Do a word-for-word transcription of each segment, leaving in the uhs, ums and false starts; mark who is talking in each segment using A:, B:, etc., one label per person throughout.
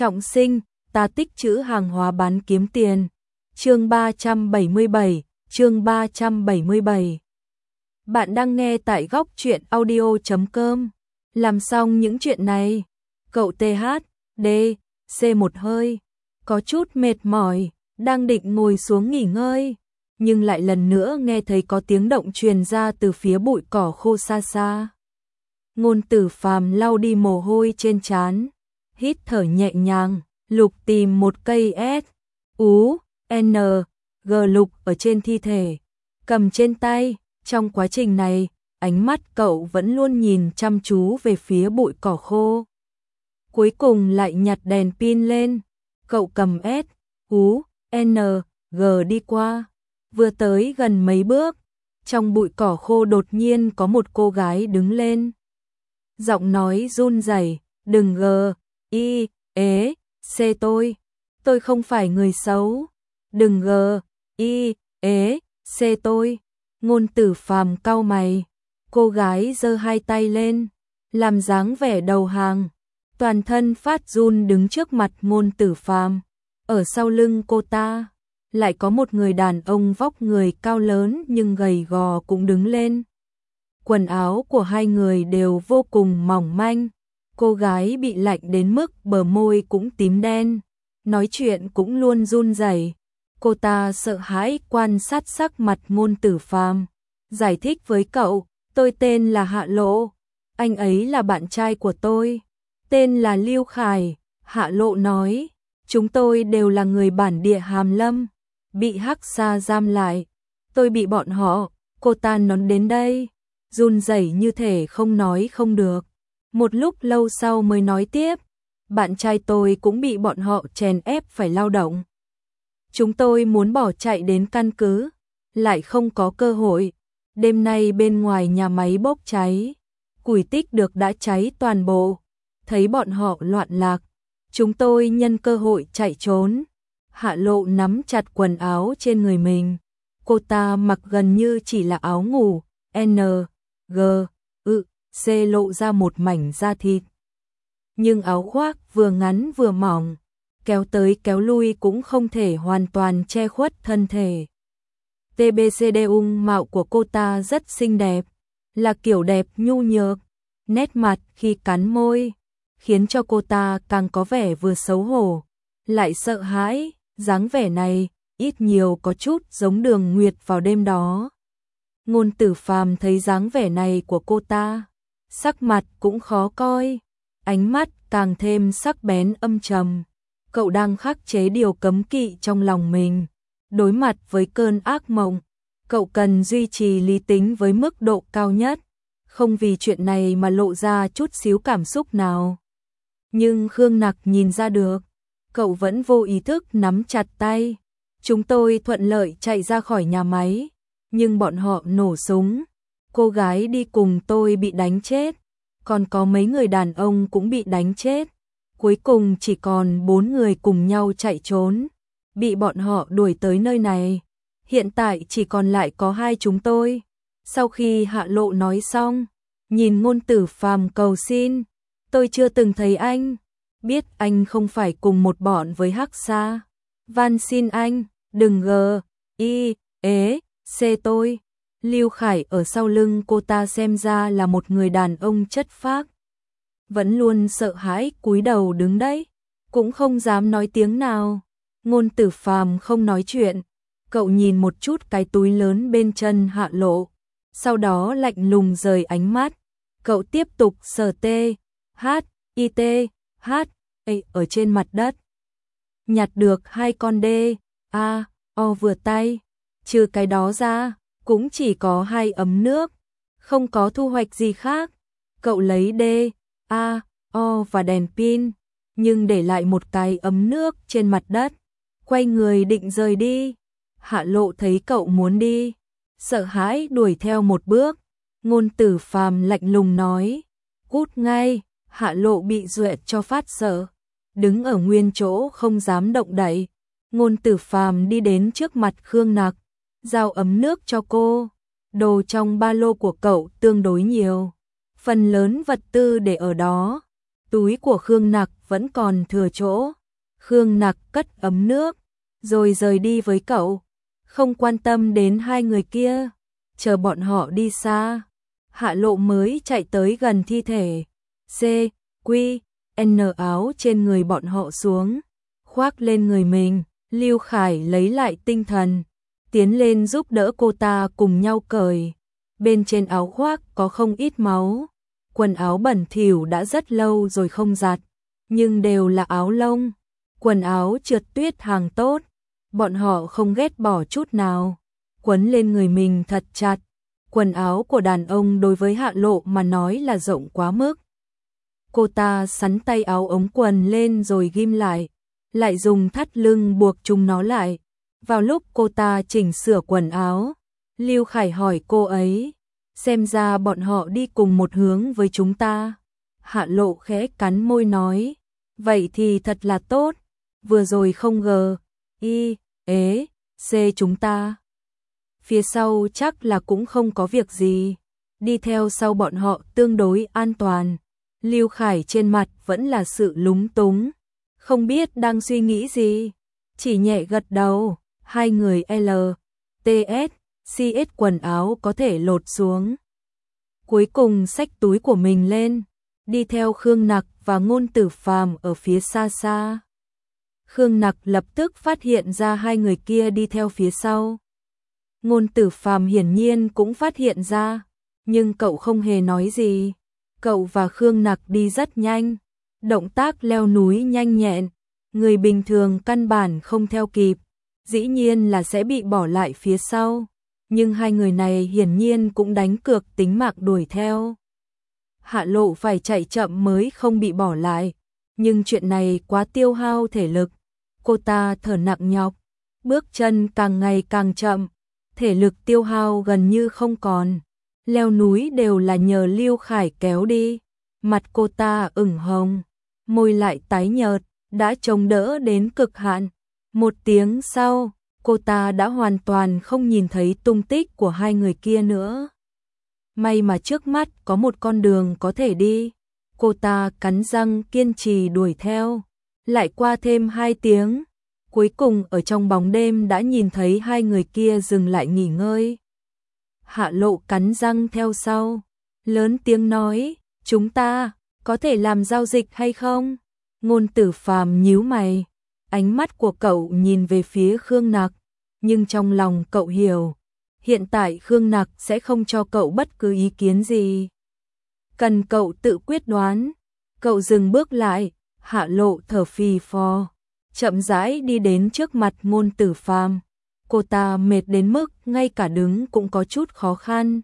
A: Trọng sinh, ta tích trữ hàng hóa bán kiếm tiền. Chương ba trăm bảy mươi bảy, chương ba trăm bảy mươi bảy. Bạn đang nghe tại góc truyện audio chấm com. Làm xong những chuyện này, cậu tê hát đê xê một hơi, có chút mệt mỏi, đang định ngồi xuống nghỉ ngơi, nhưng lại lần nữa nghe thấy có tiếng động truyền ra từ phía bụi cỏ khô xa xa. Ngôn Tử Phàm lau đi mồ hôi trên trán, hít thở nhẹ nhàng, lục tìm một cây S, U, N, G lục ở trên thi thể, cầm trên tay. Trong quá trình này, ánh mắt cậu vẫn luôn nhìn chăm chú về phía bụi cỏ khô. Cuối cùng lại nhặt đèn pin lên, cậu cầm S, U, N, G đi qua, vừa tới gần mấy bước, trong bụi cỏ khô đột nhiên có một cô gái đứng lên. Giọng nói run rẩy, "Đừng g, i, ế, c tôi, tôi không phải người xấu, đừng g, i, ế, c tôi." Ngôn Tử Phàm cau mày, cô gái giơ hai tay lên, làm dáng vẻ đầu hàng, toàn thân phát run đứng trước mặt Ngôn Tử Phàm. Ở sau lưng cô ta, lại có một người đàn ông vóc người cao lớn nhưng gầy gò cũng đứng lên. Quần áo của hai người đều vô cùng mỏng manh, cô gái bị lạnh đến mức bờ môi cũng tím đen, nói chuyện cũng luôn run rẩy. Cô ta sợ hãi quan sát sắc mặt Ngôn Tử Phàm, giải thích với cậu, "Tôi tên là Hạ Lộ, anh ấy là bạn trai của tôi, tên là Lưu Khải." Hạ Lộ nói, "Chúng tôi đều là người bản địa Hàm Lâm, bị Hắc Sa giam lại, tôi bị bọn họ." Cô ta nói đến đây, run rẩy như thể không nói không được. Một lúc lâu sau mới nói tiếp, "Bạn trai tôi cũng bị bọn họ chèn ép phải lao động. Chúng tôi muốn bỏ chạy đến căn cứ, lại không có cơ hội. Đêm nay bên ngoài nhà máy bốc cháy, củi tích được đã cháy toàn bộ. Thấy bọn họ loạn lạc, chúng tôi nhân cơ hội chạy trốn." Hạ Lộ nắm chặt quần áo trên người mình. Cô ta mặc gần như chỉ là áo ngủ, N, G, ư, C lộ ra một mảnh da thịt. Nhưng áo khoác vừa ngắn vừa mỏng, kéo tới kéo lui cũng không thể hoàn toàn che khuất thân thể. tê bê xê đê ung mạo của cô ta rất xinh đẹp, là kiểu đẹp nhu nhược, nét mặt khi cắn môi, khiến cho cô ta càng có vẻ vừa xấu hổ, lại sợ hãi, dáng vẻ này, ít nhiều có chút giống Đường Nguyệt vào đêm đó. Ngôn Tử Phàm thấy dáng vẻ này của cô ta, sắc mặt cũng khó coi, ánh mắt càng thêm sắc bén âm trầm. Cậu đang khắc chế điều cấm kỵ trong lòng mình. Đối mặt với cơn ác mộng, cậu cần duy trì lý tính với mức độ cao nhất, không vì chuyện này mà lộ ra chút xíu cảm xúc nào. Nhưng Khương Nặc nhìn ra được, cậu vẫn vô ý thức nắm chặt tay. "Chúng tôi thuận lợi chạy ra khỏi nhà máy, nhưng bọn họ nổ súng. Cô gái đi cùng tôi bị đánh chết, còn có mấy người đàn ông cũng bị đánh chết. Cuối cùng chỉ còn bốn người cùng nhau chạy trốn, bị bọn họ đuổi tới nơi này. Hiện tại chỉ còn lại có hai chúng tôi." Sau khi Hạ Lộ nói xong, nhìn Ngôn Tử Phàm cầu xin, "Tôi chưa từng thấy anh, biết anh không phải cùng một bọn với Hắc Sa. Van xin anh, đừng g, i, ế, c tôi." Lưu Khải ở sau lưng cô ta xem ra là một người đàn ông chất phác, vẫn luôn sợ hãi cúi đầu đứng đấy, cũng không dám nói tiếng nào. Ngôn Tử Phàm không nói chuyện, cậu nhìn một chút cái túi lớn bên chân Hạ Lộ, sau đó lạnh lùng rời ánh mắt. Cậu tiếp tục sờ tê, hát, i tê, hát, ê ở trên mặt đất. Nhặt được hai con đê, a, o vừa tay, trừ cái đó ra, cũng chỉ có hai ấm nước, không có thu hoạch gì khác. Cậu lấy đê, a, o và đèn pin, nhưng để lại một cái ấm nước trên mặt đất, quay người định rời đi. Hạ Lộ thấy cậu muốn đi, sợ hãi đuổi theo một bước. Ngôn Tử Phàm lạnh lùng nói, "Cút ngay." Hạ Lộ bị dọa cho phát sợ, đứng ở nguyên chỗ không dám động đậy. Ngôn Tử Phàm đi đến trước mặt Khương Nặc, giao ấm nước cho cô. Đồ trong ba lô của cậu tương đối nhiều, phần lớn vật tư để ở đó. Túi của Khương Nặc vẫn còn thừa chỗ. Khương Nặc cất ấm nước, rồi rời đi với cậu, không quan tâm đến hai người kia. Chờ bọn họ đi xa, Hạ Lộ mới chạy tới gần thi thể. C, Quy, N áo trên người bọn họ xuống, khoác lên người mình. Lưu Khải lấy lại tinh thần, tiến lên giúp đỡ cô ta cùng nhau cởi. Bên trên áo khoác có không ít máu, quần áo bẩn thỉu đã rất lâu rồi không giặt, nhưng đều là áo lông, quần áo trượt tuyết hàng tốt, bọn họ không ghét bỏ chút nào, quấn lên người mình thật chặt. Quần áo của đàn ông đối với Hạ Lộ mà nói là rộng quá mức. Cô ta sắn tay áo ống quần lên rồi ghim lại, lại dùng thắt lưng buộc chúng nó lại. Vào lúc cô ta chỉnh sửa quần áo, Lưu Khải hỏi cô ấy, xem ra bọn họ đi cùng một hướng với chúng ta. Hạ Lộ khẽ cắn môi nói, vậy thì thật là tốt, vừa rồi không gờ, y, ế, c chúng ta. Phía sau chắc là cũng không có việc gì, đi theo sau bọn họ tương đối an toàn. Lưu Khải trên mặt vẫn là sự lúng túng, không biết đang suy nghĩ gì, chỉ nhẹ gật đầu. Hai người L, T S, C S quần áo có thể lột xuống. Cuối cùng xách túi của mình lên, đi theo Khương Nặc và Ngôn Tử Phàm ở phía xa xa. Khương Nặc lập tức phát hiện ra hai người kia đi theo phía sau. Ngôn Tử Phàm hiển nhiên cũng phát hiện ra, nhưng cậu không hề nói gì. Cậu và Khương Nặc đi rất nhanh, động tác leo núi nhanh nhẹn, người bình thường căn bản không theo kịp, dĩ nhiên là sẽ bị bỏ lại phía sau. Nhưng hai người này hiển nhiên cũng đánh cược tính mạng đuổi theo. Hạ Lộ phải chạy chậm mới không bị bỏ lại, nhưng chuyện này quá tiêu hao thể lực. Cô ta thở nặng nhọc, bước chân càng ngày càng chậm, thể lực tiêu hao gần như không còn. Leo núi đều là nhờ Lưu Khải kéo đi. Mặt cô ta ửng hồng, môi lại tái nhợt, đã chống đỡ đến cực hạn. Một tiếng sau, cô ta đã hoàn toàn không nhìn thấy tung tích của hai người kia nữa. May mà trước mắt có một con đường có thể đi. Cô ta cắn răng kiên trì đuổi theo. Lại qua thêm hai tiếng, cuối cùng ở trong bóng đêm đã nhìn thấy hai người kia dừng lại nghỉ ngơi. Hạ Lộ cắn răng theo sau, lớn tiếng nói, chúng ta có thể làm giao dịch hay không? Ngôn Tử Phàm nhíu mày, ánh mắt của cậu nhìn về phía Khương Nặc, nhưng trong lòng cậu hiểu, hiện tại Khương Nặc sẽ không cho cậu bất cứ ý kiến gì. Cần cậu tự quyết đoán. Cậu dừng bước lại, Hạ Lộ thở phì phò, chậm rãi đi đến trước mặt Ngôn Tử Phàm. Cô ta mệt đến mức ngay cả đứng cũng có chút khó khăn.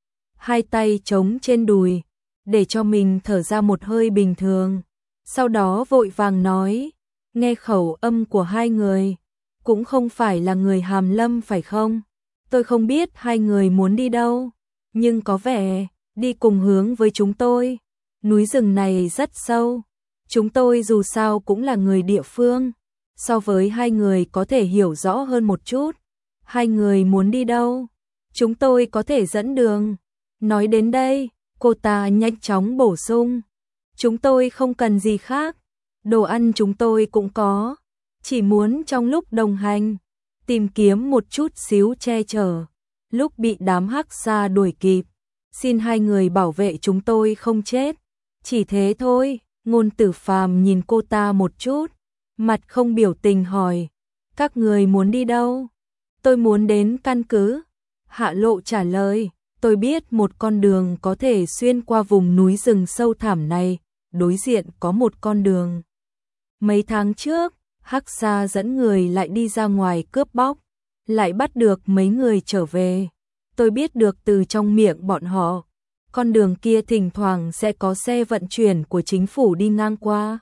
A: Hai tay chống trên đùi, để cho mình thở ra một hơi bình thường. Sau đó vội vàng nói, nghe khẩu âm của hai người, cũng không phải là người Hàm Lâm phải không? Tôi không biết hai người muốn đi đâu, nhưng có vẻ đi cùng hướng với chúng tôi. Núi rừng này rất sâu, chúng tôi dù sao cũng là người địa phương, so với hai người có thể hiểu rõ hơn một chút. Hai người muốn đi đâu? Chúng tôi có thể dẫn đường. Nói đến đây, cô ta nhanh chóng bổ sung, chúng tôi không cần gì khác, đồ ăn chúng tôi cũng có, chỉ muốn trong lúc đồng hành, tìm kiếm một chút xíu che chở, lúc bị đám hắc xa đuổi kịp, xin hai người bảo vệ chúng tôi không chết, chỉ thế thôi. Ngôn Tử Phàm nhìn cô ta một chút, mặt không biểu tình hỏi, các người muốn đi đâu? Tôi muốn đến căn cứ. Hạ Lộ trả lời, tôi biết một con đường có thể xuyên qua vùng núi rừng sâu thẳm này, đối diện có một con đường. Mấy tháng trước, hắc xa dẫn người lại đi ra ngoài cướp bóc, lại bắt được mấy người trở về. Tôi biết được từ trong miệng bọn họ, con đường kia thỉnh thoảng sẽ có xe vận chuyển của chính phủ đi ngang qua.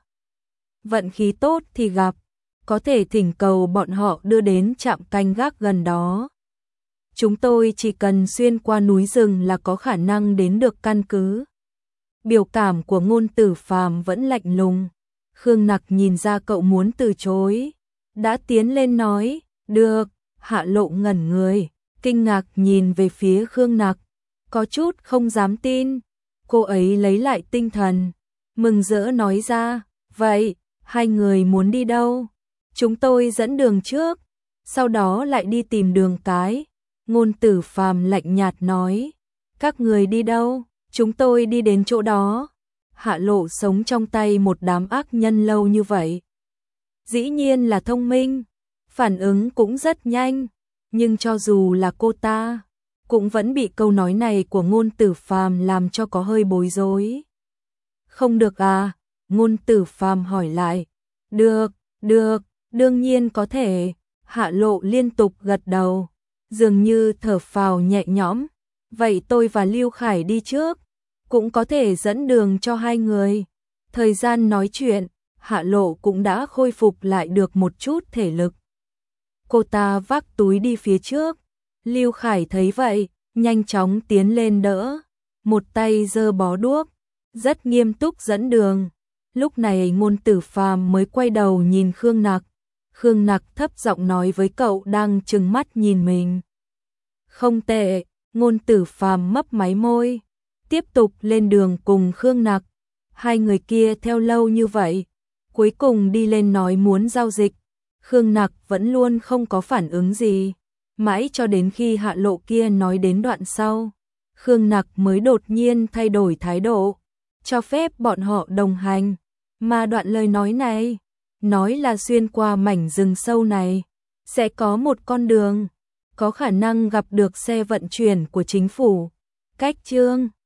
A: Vận khí tốt thì gặp, có thể thỉnh cầu bọn họ đưa đến trạm canh gác gần đó. Chúng tôi chỉ cần xuyên qua núi rừng là có khả năng đến được căn cứ. Biểu cảm của Ngôn Tử Phàm vẫn lạnh lùng. Khương Nặc nhìn ra cậu muốn từ chối, đã tiến lên nói, được. Hạ Lộ ngẩn người, kinh ngạc nhìn về phía Khương Nặc, có chút không dám tin. Cô ấy lấy lại tinh thần, mừng rỡ nói ra, Vậy, hai người muốn đi đâu? Chúng tôi dẫn đường trước, sau đó lại đi tìm đường cái. Ngôn Tử Phàm lạnh nhạt nói. Các người đi đâu? Chúng tôi đi đến chỗ đó. Hạ Lộ sống trong tay một đám ác nhân lâu như vậy. Dĩ nhiên là thông minh, phản ứng cũng rất nhanh, nhưng cho dù là cô ta, cũng vẫn bị câu nói này của Ngôn Tử Phàm làm cho có hơi bối rối. Không được à? Ngôn Tử Phàm hỏi lại. Được, được, đương nhiên có thể. Hạ Lộ liên tục gật đầu, dường như thở phào nhẹ nhõm. Vậy tôi và Lưu Khải đi trước, cũng có thể dẫn đường cho hai người. Thời gian nói chuyện, Hạ Lộ cũng đã khôi phục lại được một chút thể lực. Cô ta vác túi đi phía trước. Lưu Khải thấy vậy, nhanh chóng tiến lên đỡ, một tay giơ bó đuốc, rất nghiêm túc dẫn đường. Lúc này Ngôn Tử Phàm mới quay đầu nhìn Khương Nặc. Khương Nặc thấp giọng nói với cậu đang trừng mắt nhìn mình. Không tệ. Ngôn Tử Phàm mấp máy môi, tiếp tục lên đường cùng Khương Nặc. Hai người kia theo lâu như vậy, cuối cùng đi lên nói muốn giao dịch. Khương Nặc vẫn luôn không có phản ứng gì, mãi cho đến khi Hạ Lộ kia nói đến đoạn sau, Khương Nặc mới đột nhiên thay đổi thái độ, cho phép bọn họ đồng hành. Mà đoạn lời nói này, nói là xuyên qua mảnh rừng sâu này, sẽ có một con đường, có khả năng gặp được xe vận chuyển của chính phủ. Cách chương